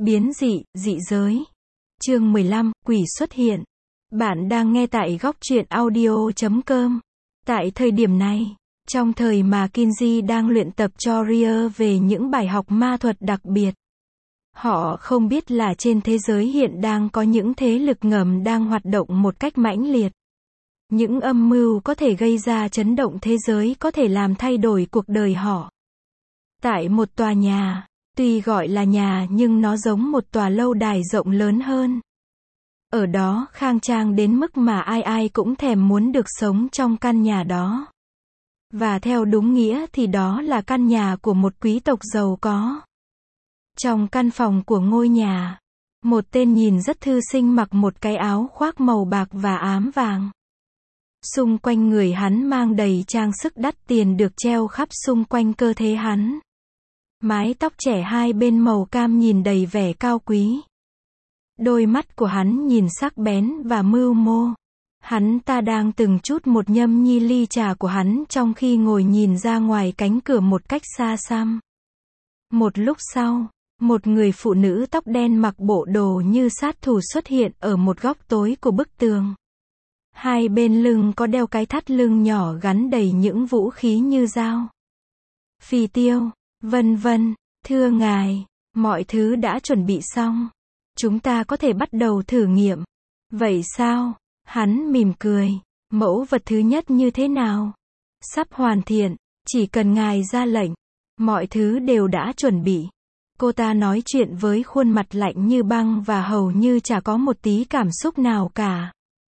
Biến dị, dị giới. Chương 15, quỷ xuất hiện. Bạn đang nghe tại góc truyện audio.com. Tại thời điểm này, trong thời mà Kinji đang luyện tập cho Ria về những bài học ma thuật đặc biệt, họ không biết là trên thế giới hiện đang có những thế lực ngầm đang hoạt động một cách mãnh liệt. Những âm mưu có thể gây ra chấn động thế giới, có thể làm thay đổi cuộc đời họ. Tại một tòa nhà, tuy gọi là nhà nhưng nó giống một tòa lâu đài rộng lớn hơn. Ở đó khang trang đến mức mà ai ai cũng thèm muốn được sống trong căn nhà đó. Và theo đúng nghĩa thì đó là căn nhà của một quý tộc giàu có. Trong căn phòng của ngôi nhà, một tên nhìn rất thư sinh mặc một cái áo khoác màu bạc và ám vàng. Xung quanh người hắn mang đầy trang sức đắt tiền được treo khắp xung quanh cơ thể hắn. Mái tóc trẻ hai bên màu cam nhìn đầy vẻ cao quý. Đôi mắt của hắn nhìn sắc bén và mưu mô. Hắn ta đang từng chút một nhâm nhi ly trà của hắn trong khi ngồi nhìn ra ngoài cánh cửa một cách xa xăm. Một lúc sau, một người phụ nữ tóc đen mặc bộ đồ như sát thủ xuất hiện ở một góc tối của bức tường. Hai bên lưng có đeo cái thắt lưng nhỏ gắn đầy những vũ khí như dao, phi tiêu, vân vân. Thưa ngài, mọi thứ đã chuẩn bị xong. Chúng ta có thể bắt đầu thử nghiệm. Vậy sao? Hắn mỉm cười. Mẫu vật thứ nhất như thế nào? Sắp hoàn thiện, chỉ cần ngài ra lệnh. Mọi thứ đều đã chuẩn bị. Cô ta nói chuyện với khuôn mặt lạnh như băng và hầu như chả có một tí cảm xúc nào cả.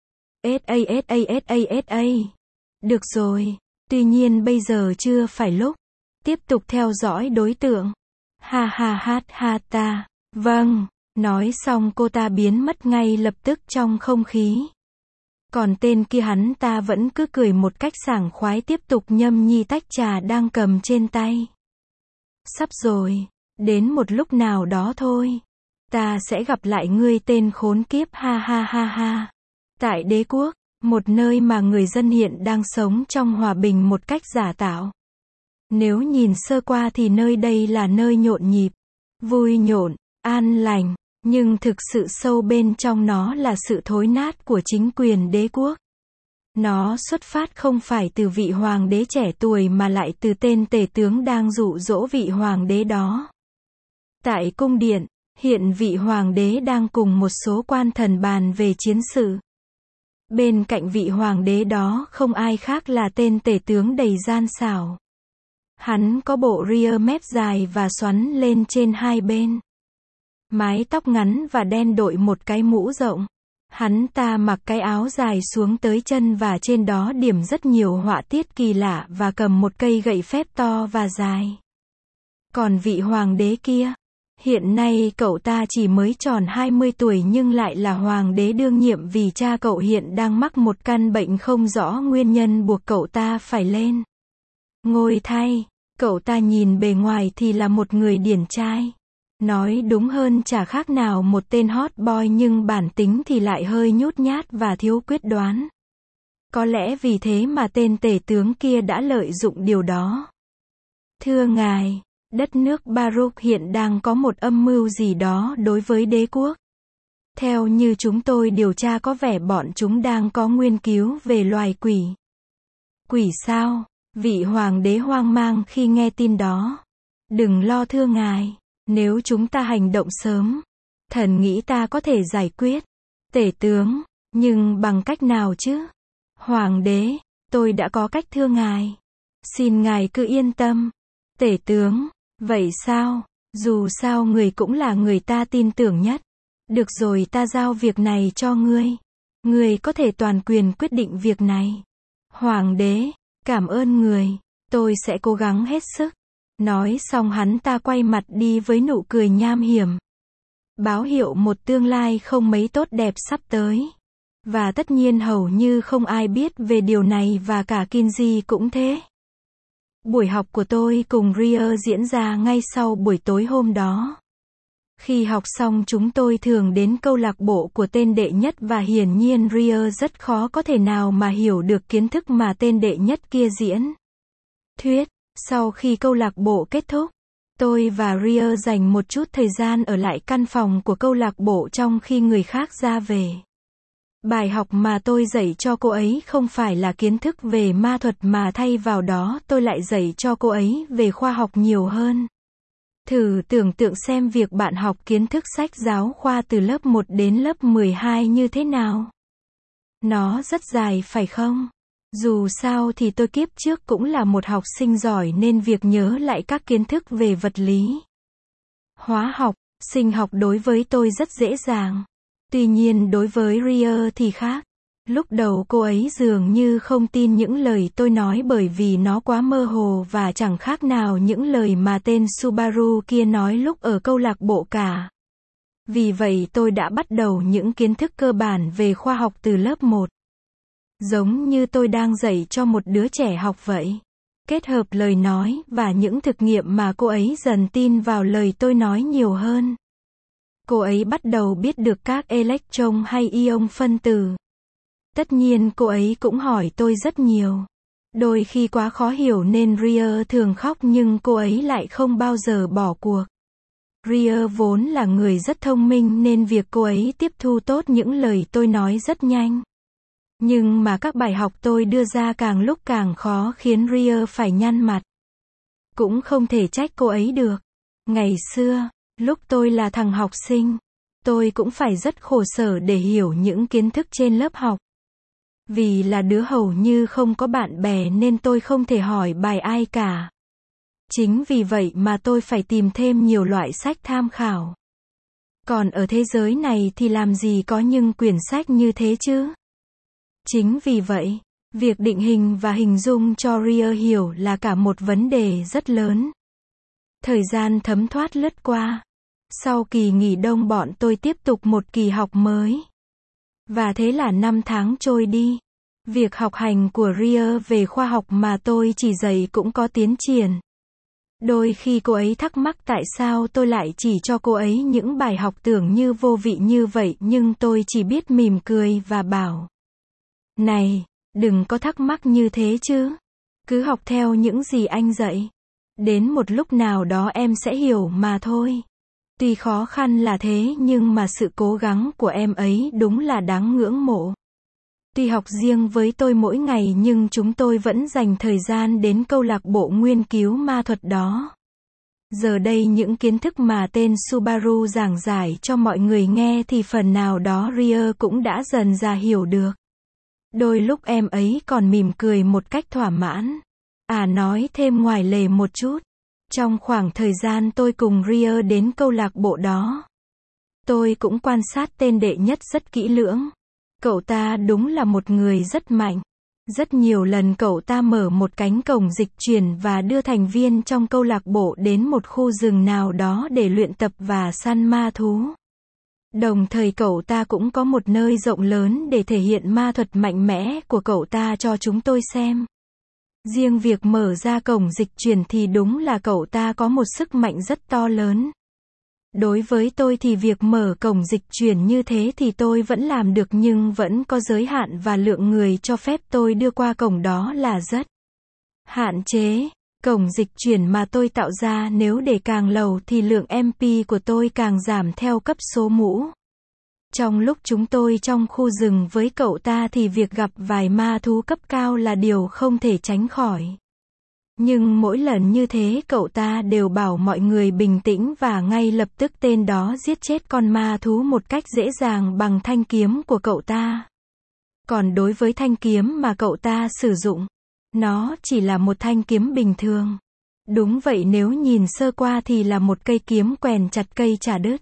SA. Được rồi. Tuy nhiên bây giờ chưa phải lúc. Tiếp tục theo dõi đối tượng. Ha ha ha ha ta. Vâng. Nói xong cô ta biến mất ngay lập tức trong không khí. Còn tên kia hắn ta vẫn cứ cười một cách sảng khoái tiếp tục nhâm nhi tách trà đang cầm trên tay. Sắp rồi. Đến một lúc nào đó thôi. Ta sẽ gặp lại ngươi tên khốn kiếp, ha ha ha ha. Tại đế quốc, một nơi mà người dân hiện đang sống trong hòa bình một cách giả tạo. Nếu nhìn sơ qua thì nơi đây là nơi nhộn nhịp, vui nhộn, an lành, nhưng thực sự sâu bên trong nó là sự thối nát của chính quyền đế quốc. Nó xuất phát không phải từ vị hoàng đế trẻ tuổi mà lại từ tên tể tướng đang dụ dỗ vị hoàng đế đó. Tại cung điện, hiện vị hoàng đế đang cùng một số quan thần bàn về chiến sự. Bên cạnh vị hoàng đế đó không ai khác là tên tể tướng đầy gian xảo. Hắn có bộ ria mép dài và xoắn lên trên hai bên. Mái tóc ngắn và đen đội một cái mũ rộng. Hắn ta mặc cái áo dài xuống tới chân và trên đó điểm rất nhiều họa tiết kỳ lạ và cầm một cây gậy phép to và dài. Còn vị hoàng đế kia, hiện nay cậu ta chỉ mới tròn 20 tuổi nhưng lại là hoàng đế đương nhiệm vì cha cậu hiện đang mắc một căn bệnh không rõ nguyên nhân buộc cậu ta phải lên ngôi thay. Cậu ta nhìn bề ngoài thì là một người điển trai. Nói đúng hơn chả khác nào một tên hot boy nhưng bản tính thì lại hơi nhút nhát và thiếu quyết đoán. Có lẽ vì thế mà tên tể tướng kia đã lợi dụng điều đó. Thưa ngài, đất nước Baruch hiện đang có một âm mưu gì đó đối với đế quốc. Theo như chúng tôi điều tra có vẻ bọn chúng đang có nghiên cứu về loài quỷ. Quỷ sao? Vị hoàng đế hoang mang khi nghe tin đó. Đừng lo thưa ngài, nếu chúng ta hành động sớm, thần nghĩ ta có thể giải quyết. Tể tướng, nhưng bằng cách nào chứ? Hoàng đế, tôi đã có cách thưa ngài. Xin ngài cứ yên tâm. Tể tướng, vậy sao? Dù sao người cũng là người ta tin tưởng nhất. Được rồi, ta giao việc này cho ngươi. Ngươi có thể toàn quyền quyết định việc này. Hoàng đế, cảm ơn người. Tôi sẽ cố gắng hết sức. Nói xong hắn ta quay mặt đi với nụ cười nham hiểm. Báo hiệu một tương lai không mấy tốt đẹp sắp tới. Và tất nhiên hầu như không ai biết về điều này và cả Kinji cũng thế. Buổi học của tôi cùng Ria diễn ra ngay sau buổi tối hôm đó. Khi học xong chúng tôi thường đến câu lạc bộ của tên đệ nhất và hiển nhiên Ria rất khó có thể nào mà hiểu được kiến thức mà tên đệ nhất kia diễn thuyết. Sau khi câu lạc bộ kết thúc, Tôi và Ria dành một chút thời gian ở lại căn phòng của câu lạc bộ trong khi người khác ra về. Bài học mà tôi dạy cho cô ấy không phải là kiến thức về ma thuật mà thay vào đó tôi lại dạy cho cô ấy về khoa học nhiều hơn. Thử tưởng tượng xem việc bạn học kiến thức sách giáo khoa từ lớp 1 đến lớp 12 như thế nào. Nó rất dài phải không? Dù sao thì tôi kiếp trước cũng là một học sinh giỏi nên việc nhớ lại các kiến thức về vật lý, hóa học, sinh học đối với tôi rất dễ dàng. Tuy nhiên đối với Ria thì khác. Lúc đầu cô ấy dường như không tin những lời tôi nói bởi vì nó quá mơ hồ và chẳng khác nào những lời mà tên Subaru kia nói lúc ở câu lạc bộ cả. Vì vậy tôi đã bắt đầu những kiến thức cơ bản về khoa học từ lớp 1. Giống như tôi đang dạy cho một đứa trẻ học vậy. Kết hợp lời nói và những thực nghiệm mà cô ấy dần tin vào lời tôi nói nhiều hơn. Cô ấy bắt đầu biết được các electron hay ion phân tử. Tất nhiên cô ấy cũng hỏi tôi rất nhiều. Đôi khi quá khó hiểu nên Ria thường khóc nhưng cô ấy lại không bao giờ bỏ cuộc. Ria vốn là người rất thông minh nên việc cô ấy tiếp thu tốt những lời tôi nói rất nhanh. Nhưng mà các bài học tôi đưa ra càng lúc càng khó khiến Ria phải nhăn mặt. Cũng không thể trách cô ấy được. Ngày xưa, lúc tôi là thằng học sinh, tôi cũng phải rất khổ sở để hiểu những kiến thức trên lớp học. Vì là đứa hầu như không có bạn bè nên tôi không thể hỏi bài ai cả. Chính vì vậy mà tôi phải tìm thêm nhiều loại sách tham khảo. Còn ở thế giới này thì làm gì có những quyển sách như thế chứ? Chính vì vậy, việc định hình và hình dung cho Ria hiểu là cả một vấn đề rất lớn. Thời gian thấm thoát lướt qua. Sau kỳ nghỉ đông bọn tôi tiếp tục một kỳ học mới. Và thế là 5 tháng trôi đi. Việc học hành của Ria về khoa học mà tôi chỉ dạy cũng có tiến triển. Đôi khi cô ấy thắc mắc tại sao tôi lại chỉ cho cô ấy những bài học tưởng như vô vị như vậy nhưng tôi chỉ biết mỉm cười và bảo. Này, đừng có thắc mắc như thế chứ. Cứ học theo những gì anh dạy. Đến một lúc nào đó em sẽ hiểu mà thôi. Tuy khó khăn là thế nhưng mà sự cố gắng của em ấy đúng là đáng ngưỡng mộ. Tuy học riêng với tôi mỗi ngày nhưng chúng tôi vẫn dành thời gian đến câu lạc bộ nghiên cứu ma thuật đó. Giờ đây những kiến thức mà tên Subaru giảng giải cho mọi người nghe thì phần nào đó Ria cũng đã dần ra hiểu được. Đôi lúc em ấy còn mỉm cười một cách thỏa mãn. Nói thêm ngoài lề một chút. Trong khoảng thời gian tôi cùng Ria đến câu lạc bộ đó, tôi cũng quan sát tên đệ nhất rất kỹ lưỡng. Cậu ta đúng là một người rất mạnh. Rất nhiều lần cậu ta mở một cánh cổng dịch chuyển và đưa thành viên trong câu lạc bộ đến một khu rừng nào đó để luyện tập và săn ma thú. Đồng thời cậu ta cũng có một nơi rộng lớn để thể hiện ma thuật mạnh mẽ của cậu ta cho chúng tôi xem. Riêng việc mở ra cổng dịch chuyển thì đúng là cậu ta có một sức mạnh rất to lớn. Đối với tôi thì việc mở cổng dịch chuyển như thế thì tôi vẫn làm được nhưng vẫn có giới hạn và lượng người cho phép tôi đưa qua cổng đó là rất hạn chế. Cổng dịch chuyển mà tôi tạo ra nếu để càng lâu thì lượng MP của tôi càng giảm theo cấp số mũ. Trong lúc chúng tôi trong khu rừng với cậu ta thì việc gặp vài ma thú cấp cao là điều không thể tránh khỏi. Nhưng mỗi lần như thế cậu ta đều bảo mọi người bình tĩnh và ngay lập tức tên đó giết chết con ma thú một cách dễ dàng bằng thanh kiếm của cậu ta. Còn đối với thanh kiếm mà cậu ta sử dụng, nó chỉ là một thanh kiếm bình thường. Đúng vậy, nếu nhìn sơ qua thì là một cây kiếm quèn chặt cây chả đứt.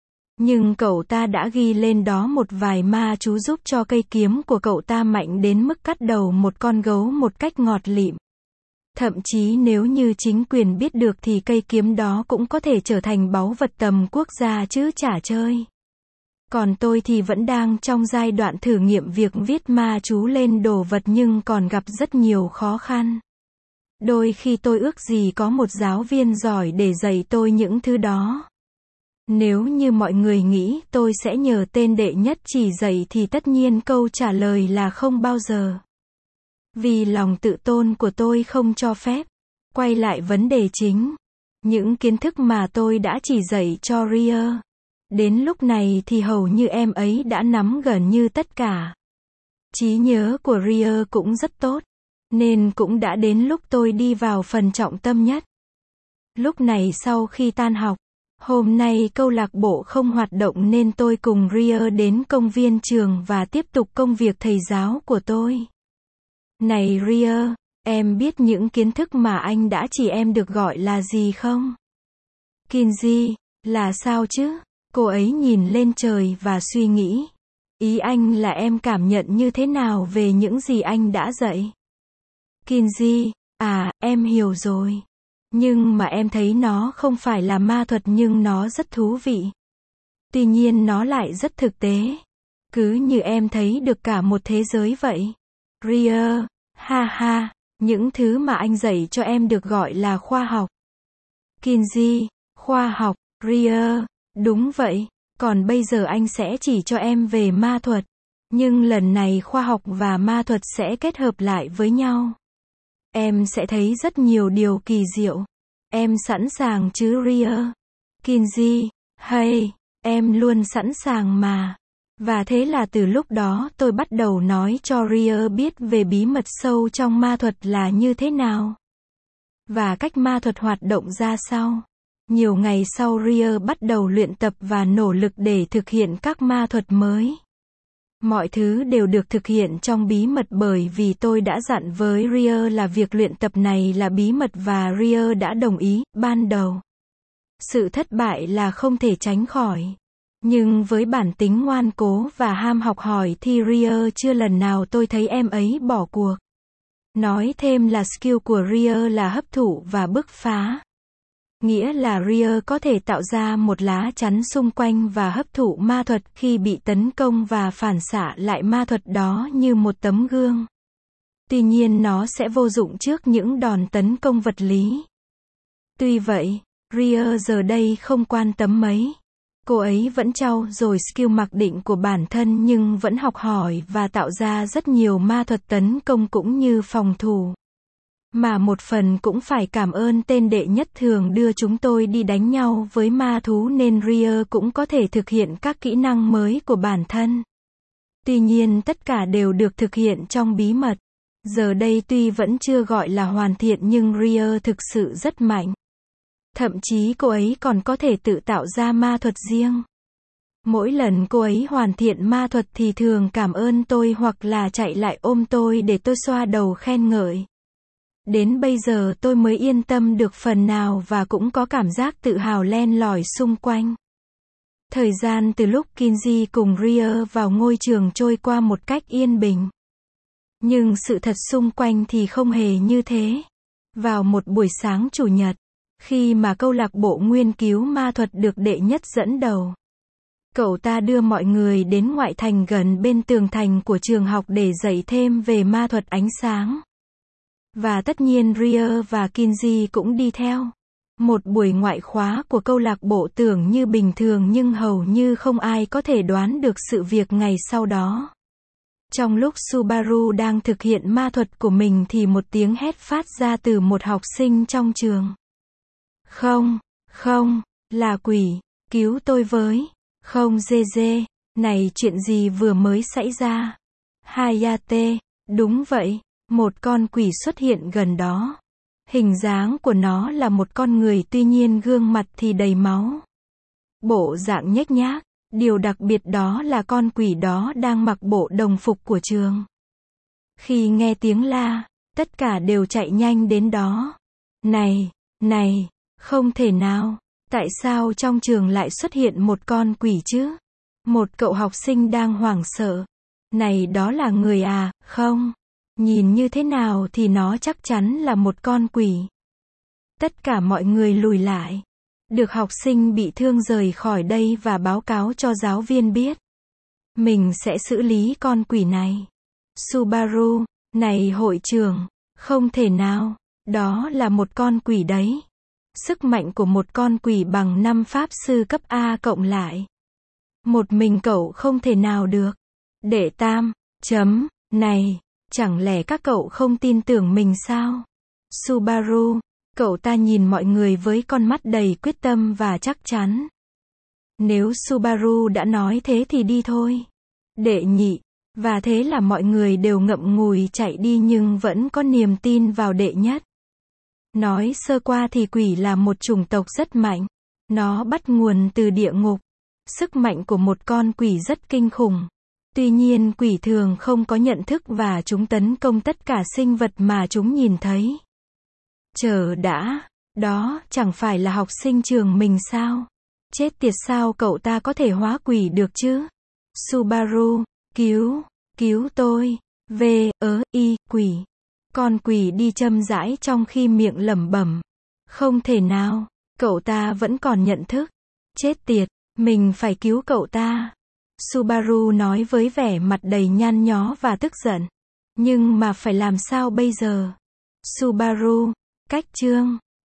Nhưng cậu ta đã ghi lên đó một vài ma chú giúp cho cây kiếm của cậu ta mạnh đến mức cắt đầu một con gấu một cách ngọt lịm. Thậm chí nếu như chính quyền biết được thì cây kiếm đó cũng có thể trở thành báu vật tầm quốc gia chứ chả chơi. Còn tôi thì vẫn đang trong giai đoạn thử nghiệm việc viết ma chú lên đồ vật nhưng còn gặp rất nhiều khó khăn. Đôi khi tôi ước gì có một giáo viên giỏi để dạy tôi những thứ đó. Nếu như mọi người nghĩ tôi sẽ nhờ tên đệ nhất chỉ dạy thì tất nhiên câu trả lời là không bao giờ. Vì lòng tự tôn của tôi không cho phép. Quay lại vấn đề chính. Những kiến thức mà tôi đã chỉ dạy cho Ria. Đến lúc này thì hầu như em ấy đã nắm gần như tất cả. Trí nhớ của Ria cũng rất tốt. Nên cũng đã đến lúc tôi đi vào phần trọng tâm nhất. Lúc này sau khi tan học, hôm nay câu lạc bộ không hoạt động nên tôi cùng Ria đến công viên trường và tiếp tục công việc thầy giáo của tôi. Này Ria, em biết những kiến thức mà anh đã chỉ em được gọi là gì không? Kinsey, là sao chứ? Cô ấy nhìn lên trời và suy nghĩ. Ý anh là em cảm nhận như thế nào về những gì anh đã dạy? Kinsey, em hiểu rồi. Nhưng mà em thấy nó không phải là ma thuật nhưng nó rất thú vị. Tuy nhiên nó lại rất thực tế. Cứ như em thấy được cả một thế giới vậy. Ria, ha ha, những thứ mà anh dạy cho em được gọi là khoa học. Kinsey, khoa học, Ria, đúng vậy. Còn bây giờ anh sẽ chỉ cho em về ma thuật. Nhưng lần này khoa học và ma thuật sẽ kết hợp lại với nhau. Em sẽ thấy rất nhiều điều kỳ diệu. Em sẵn sàng chứ Ria? Kinsey, hay, em luôn sẵn sàng mà. Và thế là từ lúc đó tôi bắt đầu nói cho Ria biết về bí mật sâu trong ma thuật là như thế nào. Và cách ma thuật hoạt động ra sao. Nhiều ngày sau Ria bắt đầu luyện tập và nỗ lực để thực hiện các ma thuật mới. Mọi thứ đều được thực hiện trong bí mật bởi vì tôi đã dặn với Ria là việc luyện tập này là bí mật và Ria đã đồng ý, ban đầu. Sự thất bại là không thể tránh khỏi. Nhưng với bản tính ngoan cố và ham học hỏi thì Ria chưa lần nào tôi thấy em ấy bỏ cuộc. Nói thêm là skill của Ria là hấp thụ và bứt phá. Nghĩa là Ria có thể tạo ra một lá chắn xung quanh và hấp thụ ma thuật khi bị tấn công và phản xạ lại ma thuật đó như một tấm gương. Tuy nhiên nó sẽ vô dụng trước những đòn tấn công vật lý. Tuy vậy, Ria giờ đây không quan tâm mấy. Cô ấy vẫn trau dồi skill mặc định của bản thân nhưng vẫn học hỏi và tạo ra rất nhiều ma thuật tấn công cũng như phòng thủ. Mà một phần cũng phải cảm ơn tên đệ nhất thường đưa chúng tôi đi đánh nhau với ma thú nên Ria cũng có thể thực hiện các kỹ năng mới của bản thân. Tuy nhiên tất cả đều được thực hiện trong bí mật. Giờ đây tuy vẫn chưa gọi là hoàn thiện nhưng Ria thực sự rất mạnh. Thậm chí cô ấy còn có thể tự tạo ra ma thuật riêng. Mỗi lần cô ấy hoàn thiện ma thuật thì thường cảm ơn tôi hoặc là chạy lại ôm tôi để tôi xoa đầu khen ngợi. Đến bây giờ tôi mới yên tâm được phần nào và cũng có cảm giác tự hào len lỏi xung quanh. Thời gian từ lúc Kinsey cùng Ria vào ngôi trường trôi qua một cách yên bình. Nhưng sự thật xung quanh thì không hề như thế. Vào một buổi sáng chủ nhật, khi mà câu lạc bộ nghiên cứu ma thuật được đệ nhất dẫn đầu, cậu ta đưa mọi người đến ngoại thành gần bên tường thành của trường học để dạy thêm về ma thuật ánh sáng. Và tất nhiên Ria và Kinsey cũng đi theo. Một buổi ngoại khóa của câu lạc bộ tưởng như bình thường nhưng hầu như không ai có thể đoán được sự việc ngày sau đó. Trong lúc Subaru đang thực hiện ma thuật của mình thì một tiếng hét phát ra từ một học sinh trong trường. Không, không, là quỷ, cứu tôi với. Không Gege, này chuyện gì vừa mới xảy ra? Hayate, đúng vậy, một con quỷ xuất hiện gần đó. Hình dáng của nó là một con người tuy nhiên gương mặt thì đầy máu. Bộ dạng nhếch nhác, điều đặc biệt đó là con quỷ đó đang mặc bộ đồng phục của trường. Khi nghe tiếng la, tất cả đều chạy nhanh đến đó. Này, không thể nào, tại sao trong trường lại xuất hiện một con quỷ chứ? Một cậu học sinh đang hoảng sợ. Này đó là người à, không? Nhìn như thế nào thì nó chắc chắn là một con quỷ. Tất cả mọi người lùi lại. Được học sinh bị thương rời khỏi đây và báo cáo cho giáo viên biết. Mình sẽ xử lý con quỷ này. Subaru, này hội trưởng, không thể nào, đó là một con quỷ đấy. Sức mạnh của một con quỷ bằng 5 pháp sư cấp A cộng lại. Một mình cậu không thể nào được. Đệ tam, này, chẳng lẽ các cậu không tin tưởng mình sao? Subaru, Cậu ta nhìn mọi người với con mắt đầy quyết tâm và chắc chắn. Nếu Subaru đã nói thế thì đi thôi. Đệ nhị. Và thế là mọi người đều ngậm ngùi chạy đi nhưng vẫn có niềm tin vào đệ nhất. Nói sơ qua thì quỷ là một chủng tộc rất mạnh. Nó bắt nguồn từ địa ngục. Sức mạnh của một con quỷ rất kinh khủng. Tuy nhiên quỷ thường không có nhận thức và chúng tấn công tất cả sinh vật mà chúng nhìn thấy. Chờ đã, đó chẳng phải là học sinh trường mình sao? Chết tiệt, sao cậu ta có thể hóa quỷ được chứ? Subaru, cứu tôi, quỷ. Con quỷ đi chậm rãi trong khi miệng lẩm bẩm. Không thể nào, cậu ta vẫn còn nhận thức. Chết tiệt, mình phải cứu cậu ta. Subaru nói với vẻ mặt đầy nhăn nhó và tức giận. Nhưng mà phải làm sao bây giờ? Subaru, cách chương